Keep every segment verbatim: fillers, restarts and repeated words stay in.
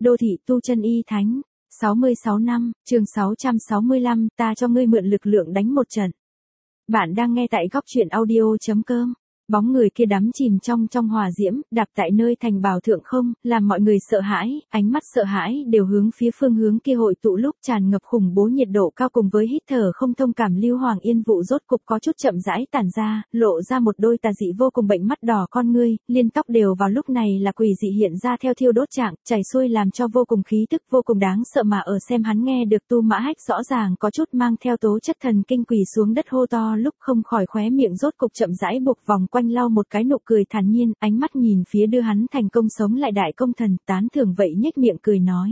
Đô thị tu chân y thánh, sáu mươi sáu năm, chương sáu trăm sáu mươi lăm, ta cho ngươi mượn lực lượng đánh một trận. Bạn đang nghe tại góc truyện audio.com. Bóng người kia đắm chìm trong trong hỏa diễm, đạp tại nơi thành bào thượng không, làm mọi người sợ hãi, ánh mắt sợ hãi đều hướng phía phương hướng kia hội tụ lúc tràn ngập khủng bố nhiệt độ cao cùng với hít thở không thông cảm. Lưu Hoàng Yên vụ rốt cục có chút chậm rãi tản ra, lộ ra một đôi tà dị vô cùng bệnh mắt đỏ con ngươi, liên tóc đều vào lúc này là quỷ dị hiện ra theo thiêu đốt trạng, chảy xuôi làm cho vô cùng khí tức vô cùng đáng sợ mà ở xem hắn nghe được Tu Mã Hách rõ ràng có chút mang theo tố chất thần kinh quỳ xuống đất hô to lúc không khỏi khóe miệng rốt cục chậm rãi buộc vòng quanh lau một cái nụ cười thản nhiên, ánh mắt nhìn phía đưa hắn thành công sống lại đại công thần, tán thưởng vậy nhếch miệng cười nói.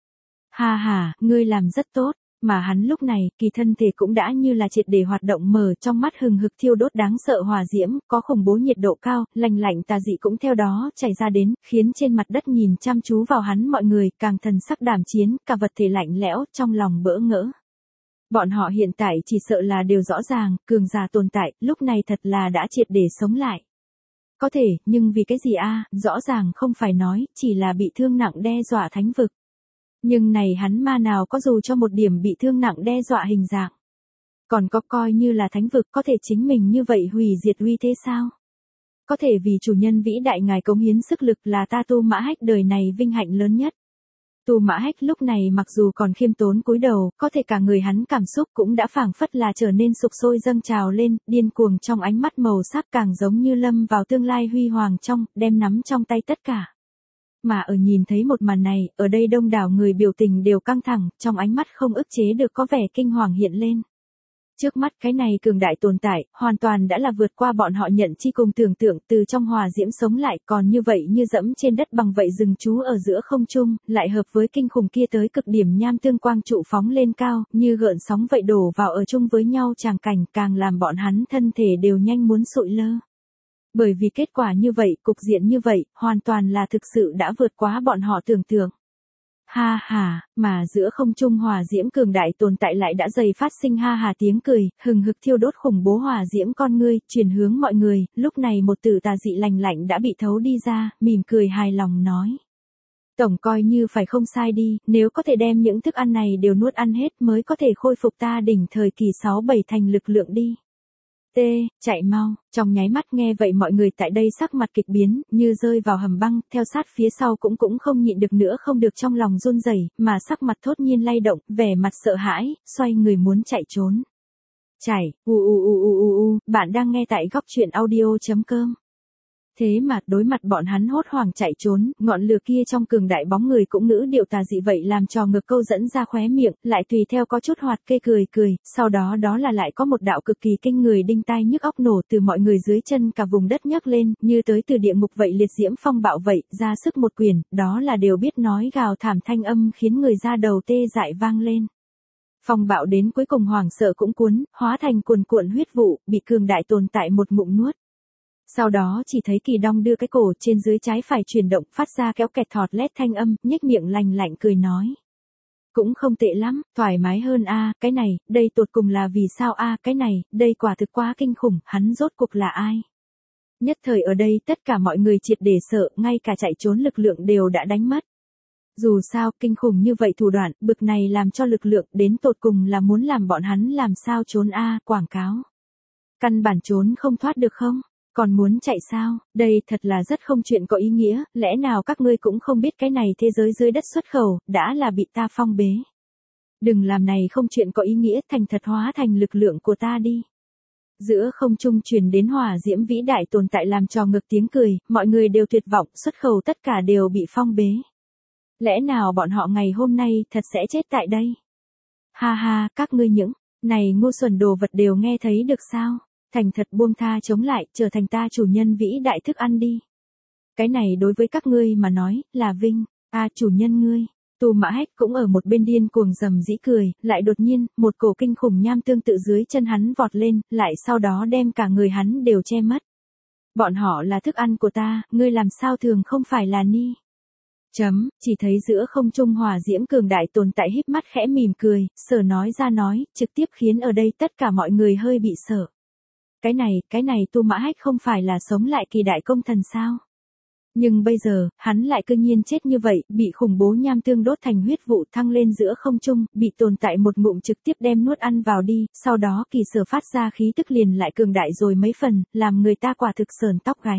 Ha ha, ngươi làm rất tốt, mà hắn lúc này, kỳ thân thể cũng đã như là triệt để hoạt động mở trong mắt hừng hực thiêu đốt đáng sợ hỏa diễm, có khủng bố nhiệt độ cao, lành lạnh tà dị cũng theo đó chảy ra đến, khiến trên mặt đất nhìn chăm chú vào hắn mọi người, càng thần sắc đảm chiến, cả vật thể lạnh lẽo, trong lòng bỡ ngỡ. Bọn họ hiện tại chỉ sợ là đều rõ ràng, cường giả tồn tại, lúc này thật là đã triệt để sống lại. Có thể, nhưng vì cái gì a? Rõ ràng không phải nói, chỉ là bị thương nặng đe dọa thánh vực. Nhưng này hắn ma nào có dù cho một điểm bị thương nặng đe dọa hình dạng. Còn có coi như là thánh vực có thể chính mình như vậy hủy diệt uy thế sao? Có thể vì chủ nhân vĩ đại ngài cống hiến sức lực là ta Tu Mã Hách đời này vinh hạnh lớn nhất. Tu Mã Hách lúc này mặc dù còn khiêm tốn cúi đầu, có thể cả người hắn cảm xúc cũng đã phảng phất là trở nên sục sôi dâng trào lên, điên cuồng trong ánh mắt màu sắc càng giống như lâm vào tương lai huy hoàng trong, đem nắm trong tay tất cả. Mà ở nhìn thấy một màn này, ở đây đông đảo người biểu tình đều căng thẳng, trong ánh mắt không ức chế được có vẻ kinh hoàng hiện lên. Trước mắt cái này cường đại tồn tại, hoàn toàn đã là vượt qua bọn họ nhận chi cùng tưởng tượng, từ trong hòa diễm sống lại, còn như vậy như dẫm trên đất bằng vậy dừng trú ở giữa không trung, lại hợp với kinh khủng kia tới cực điểm nham tương quang trụ phóng lên cao, như gợn sóng vậy đổ vào ở chung với nhau tràng cảnh, càng làm bọn hắn thân thể đều nhanh muốn sụi lơ. Bởi vì kết quả như vậy, cục diện như vậy, hoàn toàn là thực sự đã vượt quá bọn họ tưởng tượng. Ha ha, mà giữa không trung hỏa diễm cường đại tồn tại lại đã dày phát sinh ha ha tiếng cười, hừng hực thiêu đốt khủng bố hỏa diễm con ngươi, truyền hướng mọi người, lúc này một tử tà dị lành lạnh đã bị thấu đi ra, mỉm cười hài lòng nói. Tổng coi như phải không sai đi, nếu có thể đem những thức ăn này đều nuốt ăn hết mới có thể khôi phục ta đỉnh thời kỳ sáu bảy thành lực lượng đi. T, chạy mau, trong nháy mắt nghe vậy mọi người tại đây sắc mặt kịch biến, như rơi vào hầm băng, theo sát phía sau cũng cũng không nhịn được nữa không được trong lòng run rẩy, mà sắc mặt thốt nhiên lay động, vẻ mặt sợ hãi, xoay người muốn chạy trốn. Chạy, u u u u u u, bạn đang nghe tại góc truyện audio.com. Thế mà đối mặt bọn hắn hốt hoảng chạy trốn, ngọn lửa kia trong cường đại bóng người cũng ngữ điệu tà dị vậy làm cho ngực câu dẫn ra khóe miệng, lại tùy theo có chút hoạt kê cười cười, sau đó đó là lại có một đạo cực kỳ kinh người đinh tai nhức óc nổ từ mọi người dưới chân cả vùng đất nhấc lên, như tới từ địa ngục vậy liệt diễm phong bạo vậy, ra sức một quyền, đó là đều biết nói gào thảm thanh âm khiến người da đầu tê dại vang lên. Phong bạo đến cuối cùng hoảng sợ cũng cuốn, hóa thành cuồn cuộn huyết vụ, bị cường đại tồn tại một ngụm nuốt. Sau đó chỉ thấy Kỳ Đong đưa cái cổ trên dưới trái phải chuyển động, phát ra kéo kẹt thọt lét thanh âm, nhếch miệng lành lạnh cười nói. Cũng không tệ lắm, thoải mái hơn a, cái này, đây tột cùng là vì sao a, cái này, đây quả thực quá kinh khủng, hắn rốt cuộc là ai? Nhất thời ở đây tất cả mọi người triệt để sợ, ngay cả chạy trốn lực lượng đều đã đánh mất. Dù sao, kinh khủng như vậy thủ đoạn, bực này làm cho lực lượng đến tột cùng là muốn làm bọn hắn làm sao trốn a, quảng cáo. Căn bản trốn không thoát được không? Còn muốn chạy sao? Đây thật là rất không chuyện có ý nghĩa, lẽ nào các ngươi cũng không biết cái này thế giới dưới đất xuất khẩu, đã là bị ta phong bế. Đừng làm này không chuyện có ý nghĩa, thành thật hóa thành lực lượng của ta đi. Giữa không trung truyền đến hỏa diễm vĩ đại tồn tại làm cho ngực tiếng cười, mọi người đều tuyệt vọng, xuất khẩu tất cả đều bị phong bế. Lẽ nào bọn họ ngày hôm nay thật sẽ chết tại đây? Ha ha, các ngươi những, này ngu xuẩn đồ vật đều nghe thấy được sao? Thành thật buông tha chống lại, trở thành ta chủ nhân vĩ đại thức ăn đi. Cái này đối với các ngươi mà nói, là vinh, a à, chủ nhân ngươi. Tu Mã Hách cũng ở một bên điên cuồng rầm rĩ cười, lại đột nhiên, một cổ kinh khủng nham tương tự dưới chân hắn vọt lên, lại sau đó đem cả người hắn đều che mất. Bọn họ là thức ăn của ta, ngươi làm sao thường không phải là ni. Chấm, chỉ thấy giữa không trung hỏa diễm cường đại tồn tại híp mắt khẽ mỉm cười, sở nói ra nói, trực tiếp khiến ở đây tất cả mọi người hơi bị sợ. Cái này, cái này Tu Mã Hách không phải là sống lại kỳ đại công thần sao? Nhưng bây giờ, hắn lại cư nhiên chết như vậy, bị khủng bố nham tương đốt thành huyết vụ thăng lên giữa không trung, bị tồn tại một ngụm trực tiếp đem nuốt ăn vào đi, sau đó kỳ sở phát ra khí tức liền lại cường đại rồi mấy phần, làm người ta quả thực sờn tóc gáy.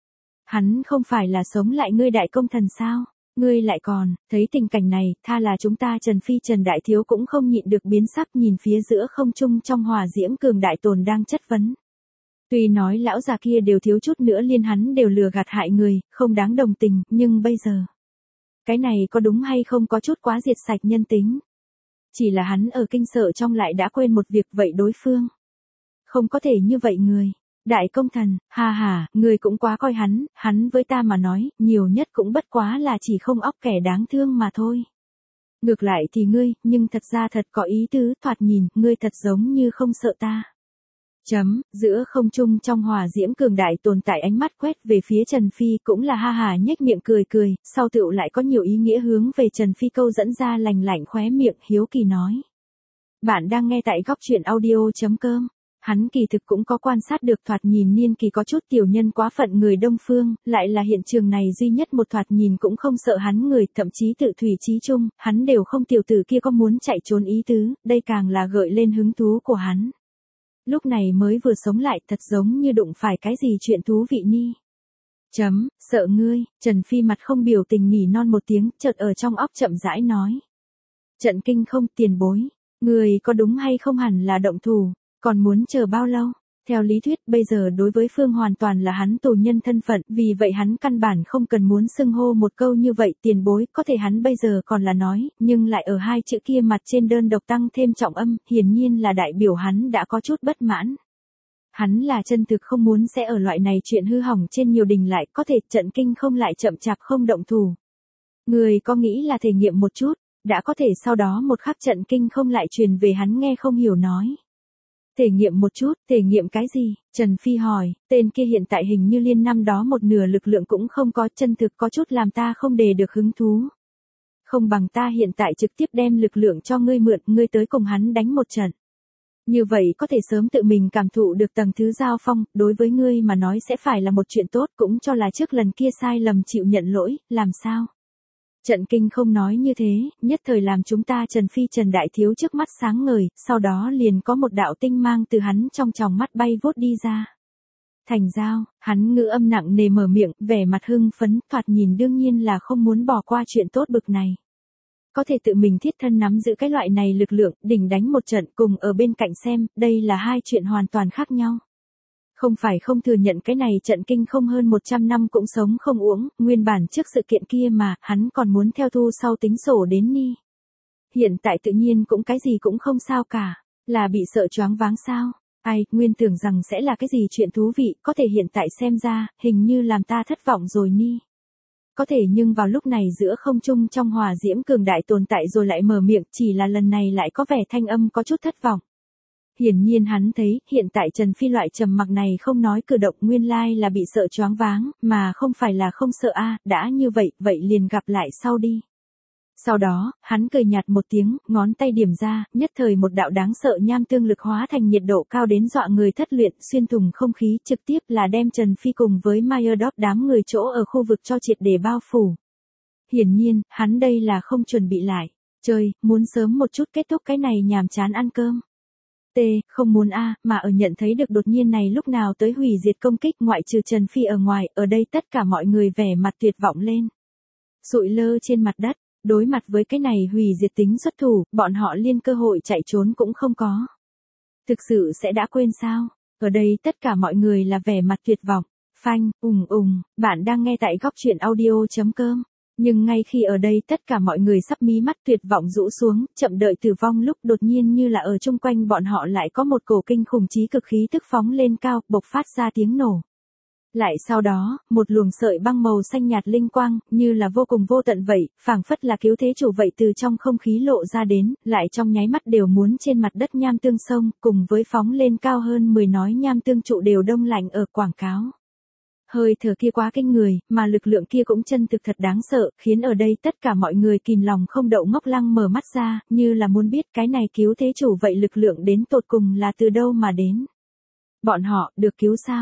Hắn không phải là sống lại ngươi đại công thần sao? Ngươi lại còn, thấy tình cảnh này, tha là chúng ta Trần Phi Trần Đại Thiếu cũng không nhịn được biến sắc nhìn phía giữa không trung trong hỏa diễm cường đại tồn đang chất vấn. Tuy nói lão già kia đều thiếu chút nữa liên hắn đều lừa gạt hại người, không đáng đồng tình, nhưng bây giờ, cái này có đúng hay không có chút quá diệt sạch nhân tính. Chỉ là hắn ở kinh sợ trong lại đã quên một việc vậy đối phương. Không có thể như vậy người. Đại công thần, ha ha, người cũng quá coi hắn, hắn với ta mà nói, nhiều nhất cũng bất quá là chỉ không óc kẻ đáng thương mà thôi. Ngược lại thì ngươi, nhưng thật ra thật có ý tứ, thoạt nhìn, ngươi thật giống như không sợ ta. Chấm, giữa không trung trong hỏa diễm cường đại tồn tại ánh mắt quét về phía Trần Phi cũng là ha hà nhếch miệng cười cười, sau tựu lại có nhiều ý nghĩa hướng về Trần Phi câu dẫn ra lành lạnh khóe miệng hiếu kỳ nói. Bạn đang nghe tại góc truyện audio.com. Hắn kỳ thực cũng có quan sát được thoạt nhìn niên kỳ có chút tiểu nhân quá phận người Đông Phương, lại là hiện trường này duy nhất một thoạt nhìn cũng không sợ hắn người, thậm chí tự thủy chí chung, hắn đều không tiểu tử kia có muốn chạy trốn ý tứ, đây càng là gợi lên hứng thú của hắn. Lúc này mới vừa sống lại thật giống như đụng phải cái gì chuyện thú vị ni. Chấm, sợ ngươi, Trần Phi mặt không biểu tình nỉ non một tiếng, chợt ở trong óc chậm rãi nói. Trận kinh không tiền bối, người có đúng hay không hẳn là động thủ. Còn muốn chờ bao lâu? Theo lý thuyết bây giờ đối với Phương hoàn toàn là hắn tù nhân thân phận, vì vậy hắn căn bản không cần muốn xưng hô một câu như vậy tiền bối, có thể hắn bây giờ còn là nói, nhưng lại ở hai chữ kia mặt trên đơn độc tăng thêm trọng âm, hiển nhiên là đại biểu hắn đã có chút bất mãn. Hắn là chân thực không muốn sẽ ở loại này chuyện hư hỏng trên nhiều đình lại, có thể trận kinh không lại chậm chạp không động thủ. Người có nghĩ là thể nghiệm một chút, đã có thể sau đó một khắc trận kinh không lại truyền về hắn nghe không hiểu nói. Thể nghiệm một chút, thể nghiệm cái gì? Trần Phi hỏi, tên kia hiện tại hình như liên năm đó một nửa lực lượng cũng không có, chân thực có chút làm ta không đề được hứng thú. Không bằng ta hiện tại trực tiếp đem lực lượng cho ngươi mượn, ngươi tới cùng hắn đánh một trận. Như vậy có thể sớm tự mình cảm thụ được tầng thứ giao phong, đối với ngươi mà nói sẽ phải là một chuyện tốt, cũng cho là trước lần kia sai lầm chịu nhận lỗi, làm sao? Trận kinh không nói như thế, nhất thời làm chúng ta Trần Phi Trần Đại Thiếu trước mắt sáng ngời, sau đó liền có một đạo tinh mang từ hắn trong tròng mắt bay vút đi ra. Thành giao, hắn ngữ âm nặng nề mở miệng, vẻ mặt hưng phấn, thoạt nhìn đương nhiên là không muốn bỏ qua chuyện tốt bực này. Có thể tự mình thiết thân nắm giữ cái loại này lực lượng, đỉnh đánh một trận cùng ở bên cạnh xem, đây là hai chuyện hoàn toàn khác nhau. Không phải không thừa nhận cái này trận kinh không hơn một trăm năm cũng sống không uống, nguyên bản trước sự kiện kia mà, hắn còn muốn theo thu sau tính sổ đến ni. Hiện tại tự nhiên cũng cái gì cũng không sao cả, là bị sợ choáng váng sao, ai, nguyên tưởng rằng sẽ là cái gì chuyện thú vị, có thể hiện tại xem ra, hình như làm ta thất vọng rồi ni. Có thể nhưng vào lúc này giữa không trung trong hỏa diễm cường đại tồn tại rồi lại mở miệng, chỉ là lần này lại có vẻ thanh âm có chút thất vọng. Hiển nhiên hắn thấy, hiện tại Trần Phi loại trầm mặc này không nói cử động nguyên lai là bị sợ choáng váng, mà không phải là không sợ a, đã như vậy, vậy liền gặp lại sau đi. Sau đó, hắn cười nhạt một tiếng, ngón tay điểm ra, nhất thời một đạo đáng sợ nham tương lực hóa thành nhiệt độ cao đến dọa người thất luyện, xuyên thủng không khí, trực tiếp là đem Trần Phi cùng với Myerdorf đám người chỗ ở khu vực cho triệt để bao phủ. Hiển nhiên, hắn đây là không chuẩn bị lại. Chơi, muốn sớm một chút kết thúc cái này nhàm chán ăn cơm. T, không muốn a, mà ở nhận thấy được đột nhiên này lúc nào tới hủy diệt công kích ngoại trừ Trần Phi ở ngoài, ở đây tất cả mọi người vẻ mặt tuyệt vọng lên. Sụi lơ trên mặt đất, đối mặt với cái này hủy diệt tính xuất thủ, bọn họ liên cơ hội chạy trốn cũng không có. Thực sự sẽ đã quên sao? Ở đây tất cả mọi người là vẻ mặt tuyệt vọng. Phanh, ùng ùng, bạn đang nghe tại góc truyện audio.com. Nhưng ngay khi ở đây tất cả mọi người sắp mí mắt tuyệt vọng rũ xuống, chậm đợi tử vong lúc đột nhiên như là ở chung quanh bọn họ lại có một cổ kinh khủng chí cực khí tức phóng lên cao, bộc phát ra tiếng nổ. Lại sau đó, một luồng sợi băng màu xanh nhạt linh quang, như là vô cùng vô tận vậy, phảng phất là cứu thế chủ vậy từ trong không khí lộ ra đến, lại trong nháy mắt đều muốn trên mặt đất nham tương sông, cùng với phóng lên cao hơn mười nói nham tương trụ đều đông lạnh ở quảng cáo. Hơi thở kia quá kinh người, mà lực lượng kia cũng chân thực thật đáng sợ, khiến ở đây tất cả mọi người kìm lòng không đậu ngốc lăng mở mắt ra, như là muốn biết cái này cứu thế chủ vậy lực lượng đến tột cùng là từ đâu mà đến. Bọn họ, được cứu sao?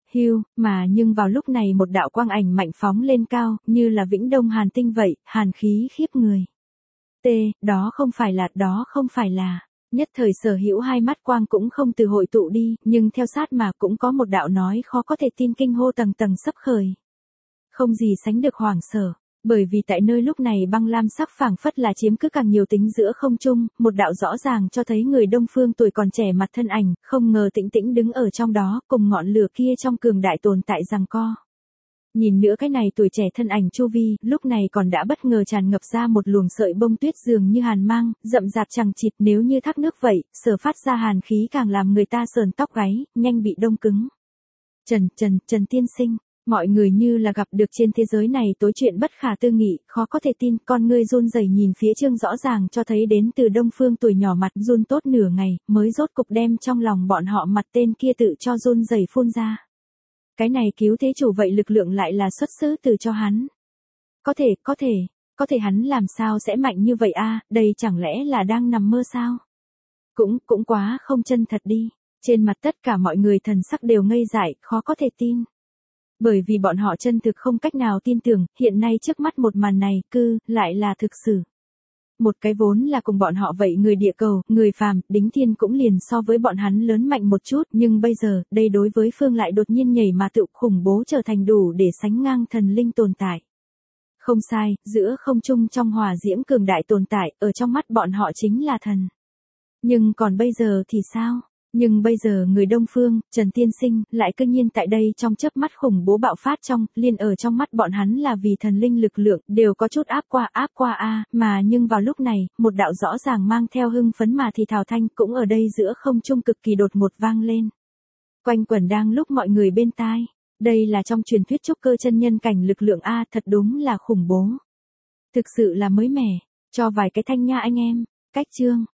Hưu, mà nhưng vào lúc này một đạo quang ảnh mạnh phóng lên cao, như là Vĩnh Đông Hàn Tinh vậy, hàn khí khiếp người. T, đó không phải là, đó không phải là. Nhất thời Sở Hữu hai mắt quang cũng không từ hội tụ đi, nhưng theo sát mà cũng có một đạo nói khó có thể tin kinh hô tầng tầng sấp khởi. Không gì sánh được hoảng sợ, bởi vì tại nơi lúc này băng lam sắc phảng phất là chiếm cứ càng nhiều tính giữa không trung, một đạo rõ ràng cho thấy người Đông Phương tuổi còn trẻ mặt thân ảnh, không ngờ tĩnh tĩnh đứng ở trong đó, cùng ngọn lửa kia trong cường đại tồn tại giằng co. Nhìn nữa cái này tuổi trẻ thân ảnh chu vi, lúc này còn đã bất ngờ tràn ngập ra một luồng sợi bông tuyết dường như hàn mang, rậm rạp chằng chịt nếu như thác nước vậy, sở phát ra hàn khí càng làm người ta sờn tóc gáy, nhanh bị đông cứng. Trần, Trần, Trần tiên sinh, mọi người như là gặp được trên thế giới này tối chuyện bất khả tư nghị, khó có thể tin, con ngươi run rẩy nhìn phía Trương rõ ràng cho thấy đến từ Đông Phương tuổi nhỏ mặt run tốt nửa ngày, mới rốt cục đem trong lòng bọn họ mặt tên kia tự cho run rẩy phun ra. Cái này cứu thế chủ vậy lực lượng lại là xuất xứ từ cho hắn. Có thể, có thể, có thể hắn làm sao sẽ mạnh như vậy a, đây chẳng lẽ là đang nằm mơ sao? Cũng, cũng quá không chân thật đi. Trên mặt tất cả mọi người thần sắc đều ngây dại, khó có thể tin. Bởi vì bọn họ chân thực không cách nào tin tưởng, hiện nay trước mắt một màn này, cư, lại là thực sự. Một cái vốn là cùng bọn họ vậy người địa cầu, người phàm, đính thiên cũng liền so với bọn hắn lớn mạnh một chút, nhưng bây giờ, đây đối với Phương lại đột nhiên nhảy mà tự khủng bố trở thành đủ để sánh ngang thần linh tồn tại. Không sai, giữa không trung trong hòa diễm cường đại tồn tại, ở trong mắt bọn họ chính là thần. Nhưng còn bây giờ thì sao? Nhưng bây giờ người Đông Phương, Trần Tiên Sinh, lại cương nhiên tại đây trong chớp mắt khủng bố bạo phát trong, liền ở trong mắt bọn hắn là vì thần linh lực lượng, đều có chút áp qua áp qua a, mà nhưng vào lúc này, một đạo rõ ràng mang theo hưng phấn mà thì thảo thanh cũng ở đây giữa không trung cực kỳ đột ngột vang lên. Quanh quẩn đang lúc mọi người bên tai, đây là trong truyền thuyết trúc cơ chân nhân cảnh lực lượng a, thật đúng là khủng bố. Thực sự là mới mẻ, cho vài cái thanh nha anh em, cách chương.